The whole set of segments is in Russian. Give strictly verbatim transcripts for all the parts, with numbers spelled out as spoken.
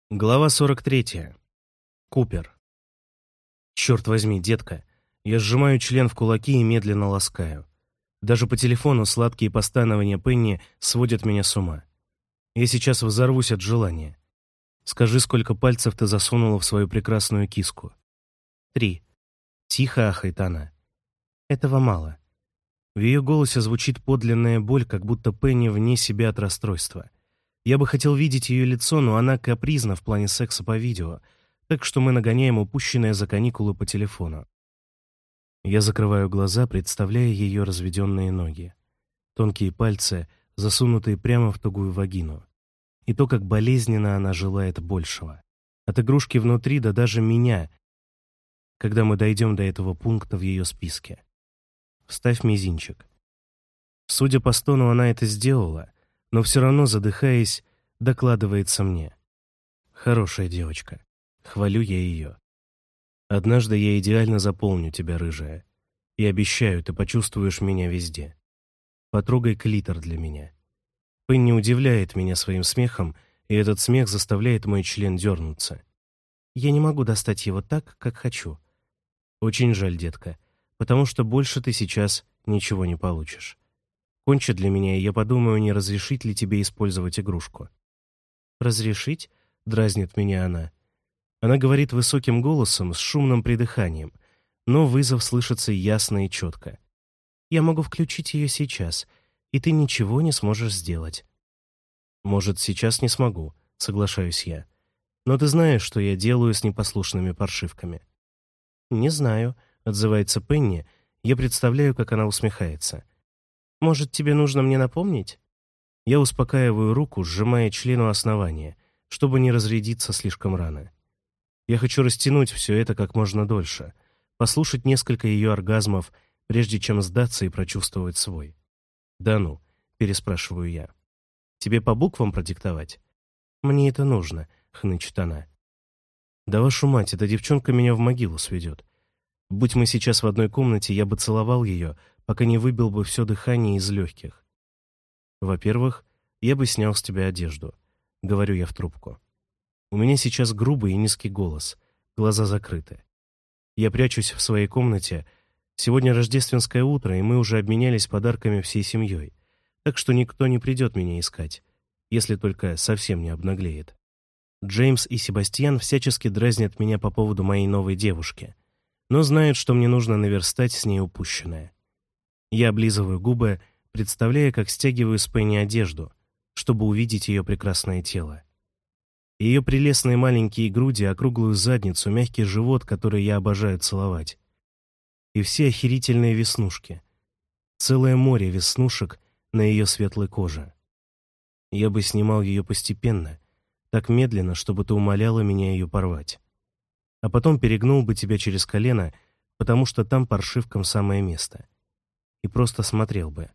Глава сорок третья. Купер. Черт возьми, детка. Я сжимаю член в кулаки и медленно ласкаю. Даже по телефону сладкие постанования Пенни сводят меня с ума. Я сейчас взорвусь от желания. Скажи, сколько пальцев ты засунула в свою прекрасную киску? Три. Тихо ахает она. Этого мало. В ее голосе звучит подлинная боль, как будто Пенни вне себя от расстройства. Я бы хотел видеть ее лицо, но она капризна в плане секса по видео, так что мы нагоняем упущенное за каникулы по телефону. Я закрываю глаза, представляя ее разведенные ноги. Тонкие пальцы, засунутые прямо в тугую вагину. И то, как болезненно она желает большего. От игрушки внутри до даже меня, когда мы дойдем до этого пункта в ее списке. Вставь мизинчик. Судя по стону, она это сделала, но все равно, задыхаясь, докладывается мне. Хорошая девочка. Хвалю я ее. Однажды я идеально заполню тебя, рыжая. И обещаю, ты почувствуешь меня везде. Потрогай клитор для меня. Пенни удивляет меня своим смехом, и этот смех заставляет мой член дернуться. Я не могу достать его так, как хочу. Очень жаль, детка, потому что больше ты сейчас ничего не получишь. Кончи для меня, и я подумаю, не разрешить ли тебе использовать игрушку. «Разрешить?» — дразнит меня она. Она говорит высоким голосом, с шумным придыханием, но вызов слышится ясно и четко. «Я могу включить ее сейчас, и ты ничего не сможешь сделать». «Может, сейчас не смогу», — соглашаюсь я. «Но ты знаешь, что я делаю с непослушными паршивками». «Не знаю», — отзывается Пенни. Я представляю, как она усмехается. «Может, тебе нужно мне напомнить?» Я успокаиваю руку, сжимая член у основания, чтобы не разрядиться слишком рано. Я хочу растянуть все это как можно дольше, послушать несколько ее оргазмов, прежде чем сдаться и прочувствовать свой. «Да ну», — переспрашиваю я. «Тебе по буквам продиктовать?» «Мне это нужно», — хнычет она. «Да вашу мать, эта девчонка меня в могилу сведет. Будь мы сейчас в одной комнате, я бы целовал ее, пока не выбил бы все дыхание из легких. Во-первых, я бы снял с тебя одежду», — говорю я в трубку. У меня сейчас грубый и низкий голос, глаза закрыты. Я прячусь в своей комнате. Сегодня рождественское утро, и мы уже обменялись подарками всей семьей, так что никто не придет меня искать, если только совсем не обнаглеет. Джеймс и Себастьян всячески дразнят меня по поводу моей новой девушки, но знают, что мне нужно наверстать с ней упущенное. Я облизываю губы, представляя, как стягиваю с Пенни одежду, чтобы увидеть ее прекрасное тело. Ее прелестные маленькие груди, округлую задницу, мягкий живот, который я обожаю целовать. И все охерительные веснушки. Целое море веснушек на ее светлой коже. Я бы снимал ее постепенно, так медленно, чтобы ты умоляла меня ее порвать. А потом перегнул бы тебя через колено, потому что там паршивкам самое место. И просто смотрел бы.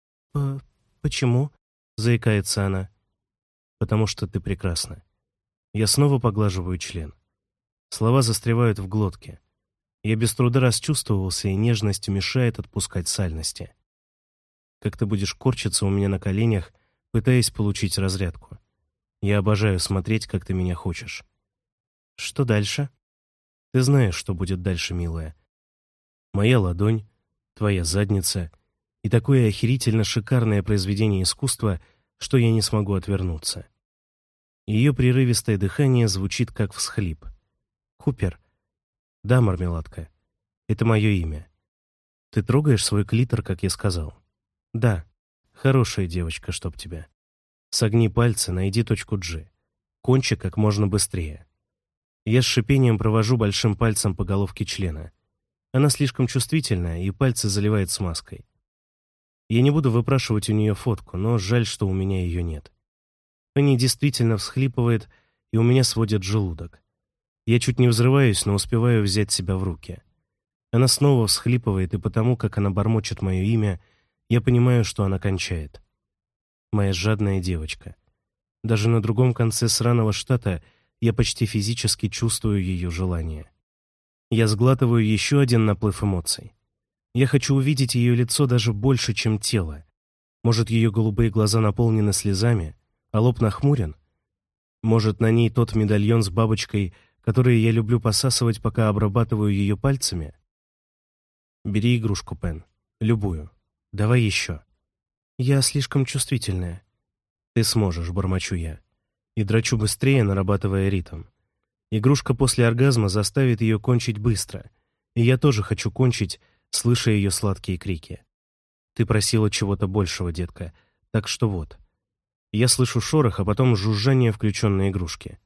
«Почему?» — заикается она. «Потому что ты прекрасна». Я снова поглаживаю член. Слова застревают в глотке. Я без труда расчувствовался, и нежность мешает отпускать сальности. Как ты будешь корчиться у меня на коленях, пытаясь получить разрядку. Я обожаю смотреть, как ты меня хочешь. Что дальше? Ты знаешь, что будет дальше, милая. Моя ладонь, твоя задница и такое охерительно шикарное произведение искусства, что я не смогу отвернуться. Ее прерывистое дыхание звучит как всхлип. «Купер». «Да, мармеладка. Это мое имя. Ты трогаешь свой клитор, как я сказал?» «Да. Хорошая девочка, чтоб тебя. Согни пальцы, найди точку G. Кончи как можно быстрее». Я с шипением провожу большим пальцем по головке члена. Она слишком чувствительная, и пальцы заливает смазкой. Я не буду выпрашивать у нее фотку, но жаль, что у меня ее нет. Пенни действительно всхлипывает, и у меня сводит желудок. Я чуть не взрываюсь, но успеваю взять себя в руки. Она снова всхлипывает, и потому, как она бормочет мое имя, я понимаю, что она кончает. Моя жадная девочка. Даже на другом конце сраного штата я почти физически чувствую ее желание. Я сглатываю еще один наплыв эмоций. Я хочу увидеть ее лицо даже больше, чем тело. Может, ее голубые глаза наполнены слезами, а лоб нахмурен? Может, на ней тот медальон с бабочкой, который я люблю посасывать, пока обрабатываю ее пальцами? Бери игрушку, Пен. Любую. Давай еще. Я слишком чувствительная. Ты сможешь, бормочу я. И драчу быстрее, нарабатывая ритм. Игрушка после оргазма заставит ее кончить быстро. И я тоже хочу кончить, слыша ее сладкие крики. Ты просила чего-то большего, детка. Так что вот. Я слышу шорох, а потом жужжание включенной игрушки.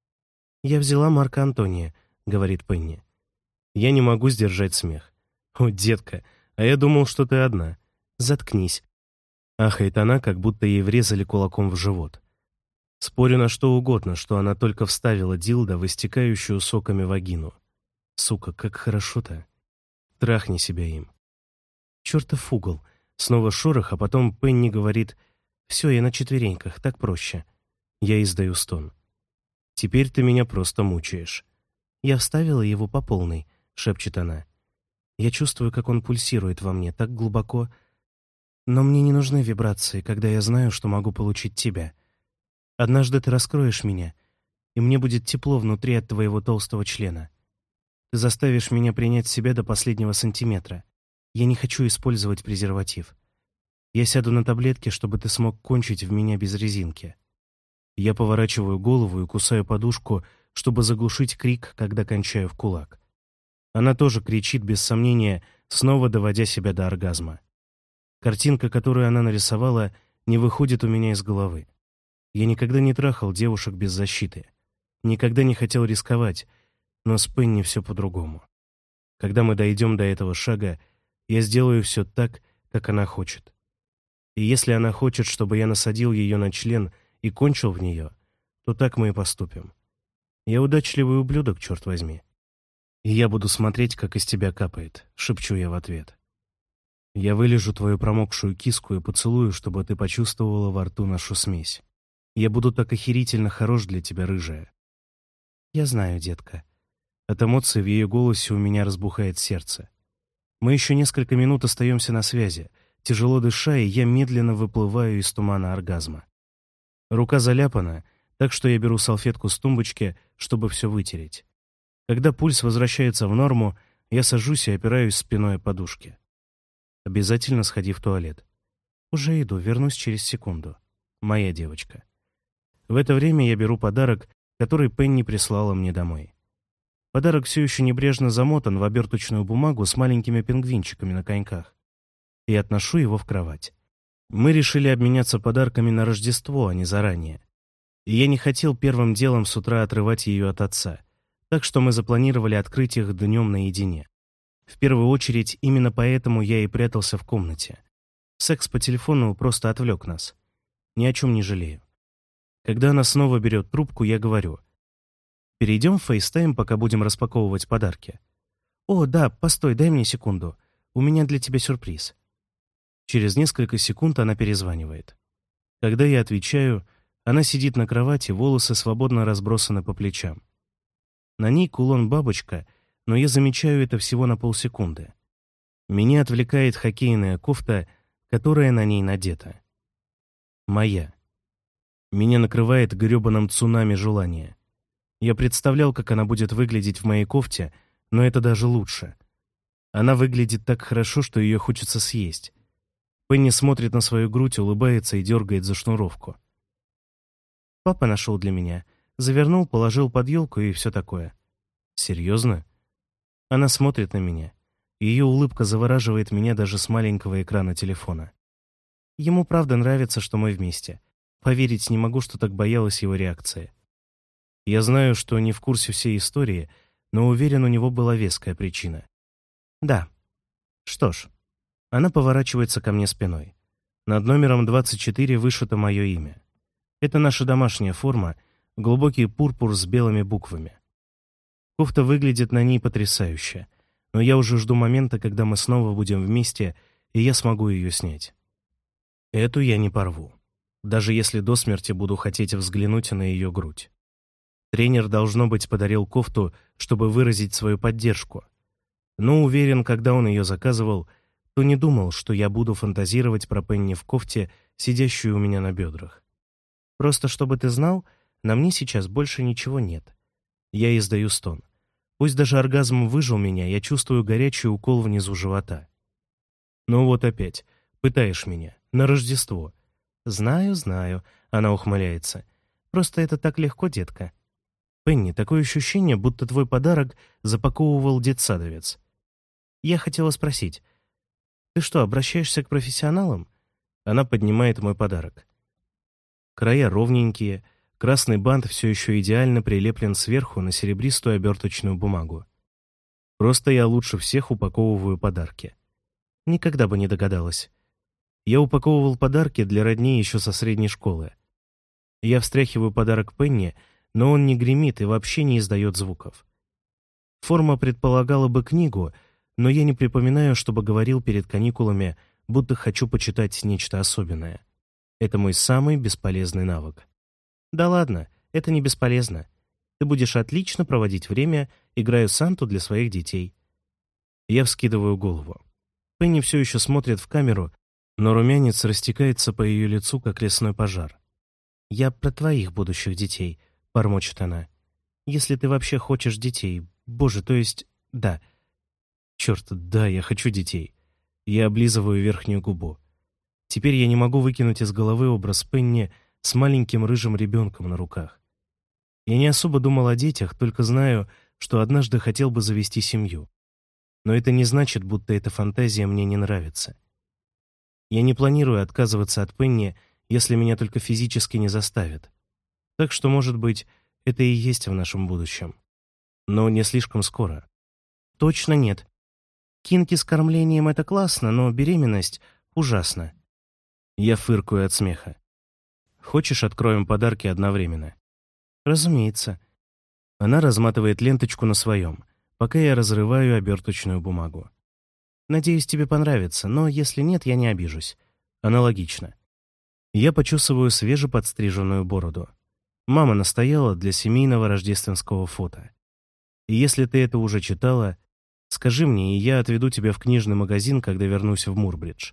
«Я взяла Марка Антония», — говорит Пенни. Я не могу сдержать смех. «О, детка, а я думал, что ты одна. Заткнись». Ахает она, как будто ей врезали кулаком в живот. Спорю на что угодно, что она только вставила дилдо в истекающую соками вагину. Сука, как хорошо-то. Трахни себя им. Чертов угол. Снова шорох, а потом Пенни говорит: «Все, я на четвереньках, так проще». Я издаю стон. «Теперь ты меня просто мучаешь». «Я вставила его по полной», — шепчет она. Я чувствую, как он пульсирует во мне так глубоко. Но мне не нужны вибрации, когда я знаю, что могу получить тебя. Однажды ты раскроешь меня, и мне будет тепло внутри от твоего толстого члена. Ты заставишь меня принять себя до последнего сантиметра. Я не хочу использовать презерватив. Я сяду на таблетки, чтобы ты смог кончить в меня без резинки. Я поворачиваю голову и кусаю подушку, чтобы заглушить крик, когда кончаю в кулак. Она тоже кричит, без сомнения, снова доводя себя до оргазма. Картинка, которую она нарисовала, не выходит у меня из головы. Я никогда не трахал девушек без защиты. Никогда не хотел рисковать, но с Пенни все по-другому. Когда мы дойдем до этого шага, я сделаю все так, как она хочет. И если она хочет, чтобы я насадил ее на член и кончил в нее, то так мы и поступим. Я удачливый ублюдок, черт возьми. И я буду смотреть, как из тебя капает, шепчу я в ответ. Я вылежу твою промокшую киску и поцелую, чтобы ты почувствовала во рту нашу смесь. Я буду так охерительно хорош для тебя, рыжая. Я знаю, детка. От эмоций в ее голосе у меня разбухает сердце. Мы еще несколько минут остаемся на связи, тяжело дыша, и я медленно выплываю из тумана оргазма. Рука заляпана, так что я беру салфетку с тумбочки, чтобы все вытереть. Когда пульс возвращается в норму, я сажусь и опираюсь спиной о подушке. Обязательно сходи в туалет. Уже иду, вернусь через секунду. Моя девочка. В это время я беру подарок, который Пенни прислала мне домой. Подарок все еще небрежно замотан в оберточную бумагу с маленькими пингвинчиками на коньках. И отношу его в кровать. Мы решили обменяться подарками на Рождество, а не заранее. И я не хотел первым делом с утра отрывать ее от отца, так что мы запланировали открыть их днем наедине. В первую очередь, именно поэтому я и прятался в комнате. Секс по телефону просто отвлек нас. Ни о чем не жалею. Когда она снова берет трубку, я говорю: «Перейдем в FaceTime, пока будем распаковывать подарки». «О, да, постой, дай мне секунду. У меня для тебя сюрприз». Через несколько секунд она перезванивает. Когда я отвечаю, она сидит на кровати, волосы свободно разбросаны по плечам. На ней кулон-бабочка, но я замечаю это всего на полсекунды. Меня отвлекает хоккейная кофта, которая на ней надета. Моя. Меня накрывает грёбаным цунами желания. Я представлял, как она будет выглядеть в моей кофте, но это даже лучше. Она выглядит так хорошо, что ее хочется съесть. Пенни смотрит на свою грудь, улыбается и дергает за шнуровку. Папа нашел для меня. Завернул, положил под елку и все такое. Серьезно? Она смотрит на меня. Ее улыбка завораживает меня даже с маленького экрана телефона. Ему правда нравится, что мы вместе. Поверить не могу, что так боялась его реакции. Я знаю, что не в курсе всей истории, но уверен, у него была веская причина. Да. Что ж. Она поворачивается ко мне спиной. Над номером двадцать четыре вышито мое имя. Это наша домашняя форма, глубокий пурпур с белыми буквами. Кофта выглядит на ней потрясающе, но я уже жду момента, когда мы снова будем вместе, и я смогу ее снять. Эту я не порву, даже если до смерти буду хотеть взглянуть на ее грудь. Тренер, должно быть, подарил кофту, чтобы выразить свою поддержку. Но уверен, когда он ее заказывал, то не думал, что я буду фантазировать про Пенни в кофте, сидящую у меня на бедрах. Просто чтобы ты знал, На мне сейчас больше ничего нет. Я издаю стон. Пусть даже оргазм выжил меня, я чувствую горячий укол внизу живота. Ну вот опять. Пытаешь меня. На Рождество. Знаю, знаю. Она ухмыляется. Просто это так легко, детка. Пенни, такое ощущение, будто твой подарок запаковывал детсадовец. Я хотела спросить. Ты что, обращаешься к профессионалам? Она поднимает мой подарок. Края ровненькие, красный бант все еще идеально прилеплен сверху на серебристую оберточную бумагу. Просто я лучше всех упаковываю подарки. Никогда бы не догадалась. Я упаковывал подарки для родней еще со средней школы. Я встряхиваю подарок Пенни, но он не гремит и вообще не издает звуков. Форма предполагала бы книгу, но я не припоминаю, чтобы говорил перед каникулами, будто хочу почитать нечто особенное. Это мой самый бесполезный навык. Да ладно, это не бесполезно. Ты будешь отлично проводить время, играя Санту для своих детей. Я вскидываю голову. Пенни все еще смотрит в камеру, но румянец растекается по ее лицу, как лесной пожар. «Я про твоих будущих детей», — бормочет она. «Если ты вообще хочешь детей. Боже, то есть... да». Черт, да, я хочу детей. Я облизываю верхнюю губу. Теперь я не могу выкинуть из головы образ Пенни с маленьким рыжим ребенком на руках. Я не особо думал о детях, только знаю, что однажды хотел бы завести семью. Но это не значит, будто эта фантазия мне не нравится. Я не планирую отказываться от Пенни, если меня только физически не заставят. Так что, может быть, это и есть в нашем будущем. Но не слишком скоро. Точно нет. Кинки с кормлением — это классно, но беременность ужасно. Я фыркаю от смеха. Хочешь, откроем подарки одновременно? Разумеется. Она разматывает ленточку на своем, пока я разрываю оберточную бумагу. Надеюсь, тебе понравится, но если нет, я не обижусь. Аналогично. Я почесываю свежеподстриженную бороду. Мама настояла для семейного рождественского фото. И если ты это уже читала, скажи мне, и я отведу тебя в книжный магазин, когда вернусь в Мурбридж.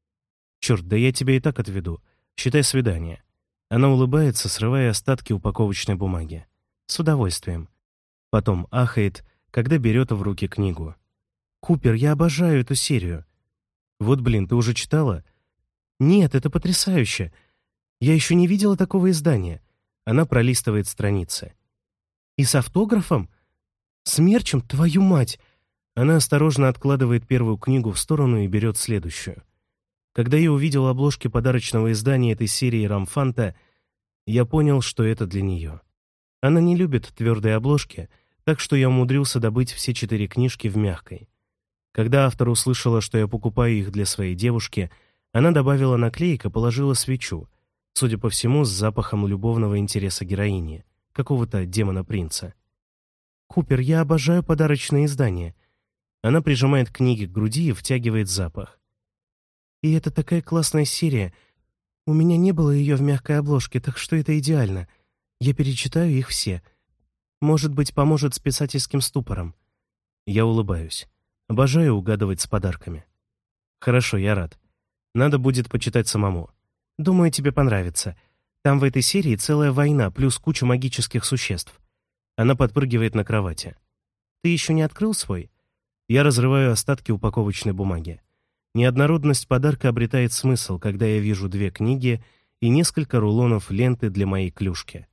Черт, да я тебя и так отведу. Считай свидание. Она улыбается, срывая остатки упаковочной бумаги. С удовольствием. Потом ахает, когда берет в руки книгу. «Купер, я обожаю эту серию». «Вот блин, ты уже читала?» «Нет, это потрясающе. Я еще не видела такого издания». Она пролистывает страницы. «И с автографом? С мерчем, твою мать!» Она осторожно откладывает первую книгу в сторону и берет следующую. Когда я увидел обложки подарочного издания этой серии «Рамфанта», я понял, что это для нее. Она не любит твердые обложки, так что я умудрился добыть все четыре книжки в мягкой. Когда автор услышала, что я покупаю их для своей девушки, она добавила наклеек и положила свечу, судя по всему, с запахом любовного интереса героини, какого-то демона-принца. «Купер, я обожаю подарочные издания». Она прижимает книги к груди и втягивает запах. «И это такая классная серия. У меня не было ее в мягкой обложке, так что это идеально. Я перечитаю их все. Может быть, поможет с писательским ступором». Я улыбаюсь. Обожаю угадывать с подарками. «Хорошо, я рад. Надо будет почитать самому. Думаю, тебе понравится. Там в этой серии целая война, плюс куча магических существ». Она подпрыгивает на кровати. «Ты еще не открыл свой?» Я разрываю остатки упаковочной бумаги. Неоднородность подарка обретает смысл, когда я вижу две книги и несколько рулонов ленты для моей клюшки.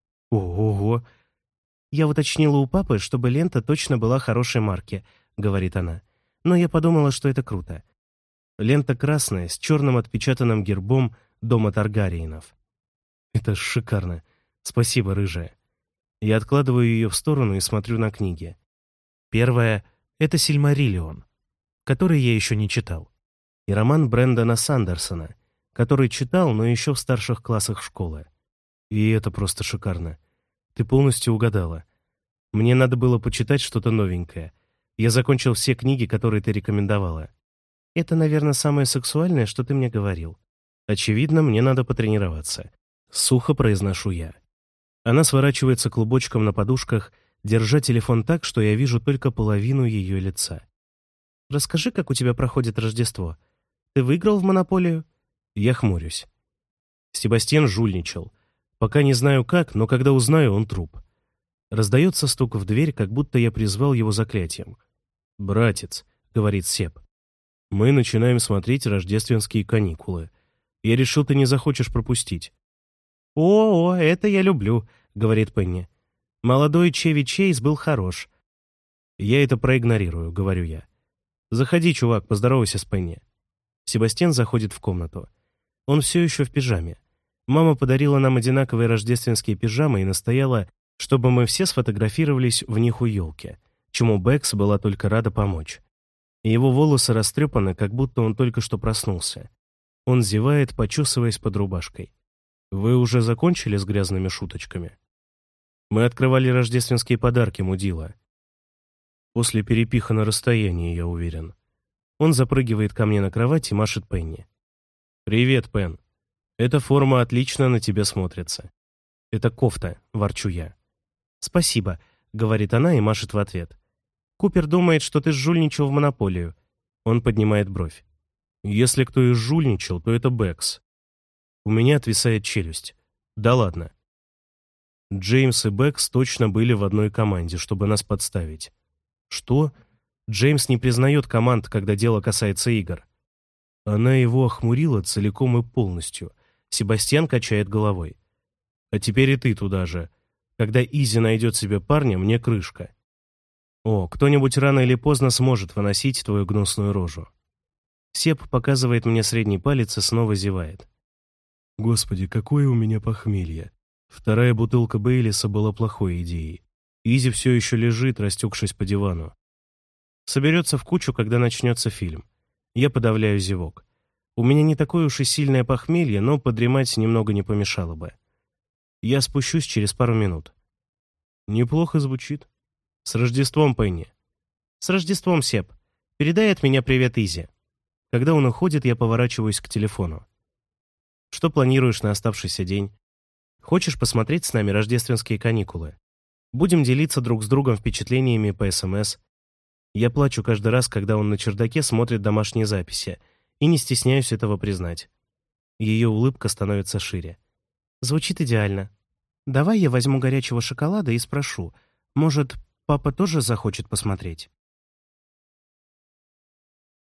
Ого! Я уточнила у папы, чтобы лента точно была хорошей марки, говорит она. Но я подумала, что это круто. Лента красная, с черным отпечатанным гербом дома Таргариенов. Это шикарно. Спасибо, рыжая. Я откладываю ее в сторону и смотрю на книги. Первая — это «Сильмариллион», который я еще не читал, и роман Брэндона Сандерсона, который читал, но еще в старших классах школы. И это просто шикарно. Ты полностью угадала. Мне надо было почитать что-то новенькое. Я закончил все книги, которые ты рекомендовала. Это, наверное, самое сексуальное, что ты мне говорил. Очевидно, мне надо потренироваться. Сухо произношу я. Она сворачивается клубочком на подушках, держа телефон так, что я вижу только половину ее лица. «Расскажи, как у тебя проходит Рождество. Ты выиграл в монополию?» Я хмурюсь. Себастьян жульничал. Пока не знаю как, но когда узнаю, он труп. Раздается стук в дверь, как будто я призвал его заклятием. «Братец», — говорит Сеп, — «мы начинаем смотреть рождественские каникулы. Я решил, ты не захочешь пропустить». «О, о, это я люблю», — говорит Пенни. «Молодой Чеви Чейз был хорош». «Я это проигнорирую», — говорю я. «Заходи, чувак, поздоровайся с Пенни». Себастьян заходит в комнату. Он все еще в пижаме. Мама подарила нам одинаковые рождественские пижамы и настояла, чтобы мы все сфотографировались в них у елки, чему Бэкс была только рада помочь. Его волосы растрепаны, как будто он только что проснулся. Он зевает, почесываясь под рубашкой. «Вы уже закончили с грязными шуточками?» «Мы открывали рождественские подарки, мудила». После перепиха на расстоянии, я уверен. Он запрыгивает ко мне на кровать и машет Пенни. «Привет, Пен. Эта форма отлично на тебе смотрится». «Это кофта», — ворчу я. «Спасибо», — говорит она и машет в ответ. «Купер думает, что ты жульничал в монополию». Он поднимает бровь. «Если кто и жульничал, то это Бэкс». У меня отвисает челюсть. Да ладно. Джеймс и Бэкс точно были в одной команде, чтобы нас подставить. Что? Джеймс не признает команд, когда дело касается игр. Она его охмурила целиком и полностью. Себастьян качает головой. А теперь и ты туда же. Когда Изи найдет себе парня, мне крышка. О, кто-нибудь рано или поздно сможет выносить твою гнусную рожу. Себ показывает мне средний палец и снова зевает. Господи, какое у меня похмелье. Вторая бутылка Бейлиса была плохой идеей. Изи все еще лежит, растекшись по дивану. Соберется в кучу, когда начнется фильм. Я подавляю зевок. У меня не такое уж и сильное похмелье, но подремать немного не помешало бы. Я спущусь через пару минут. Неплохо звучит. С Рождеством, Пенни. С Рождеством, Себ. Передай от меня привет Изи. Когда он уходит, я поворачиваюсь к телефону. Что планируешь на оставшийся день? Хочешь посмотреть с нами рождественские каникулы? Будем делиться друг с другом впечатлениями по СМС. Я плачу каждый раз, когда он на чердаке смотрит домашние записи, и не стесняюсь этого признать. Ее улыбка становится шире. Звучит идеально. Давай я возьму горячего шоколада и спрошу, может, папа тоже захочет посмотреть?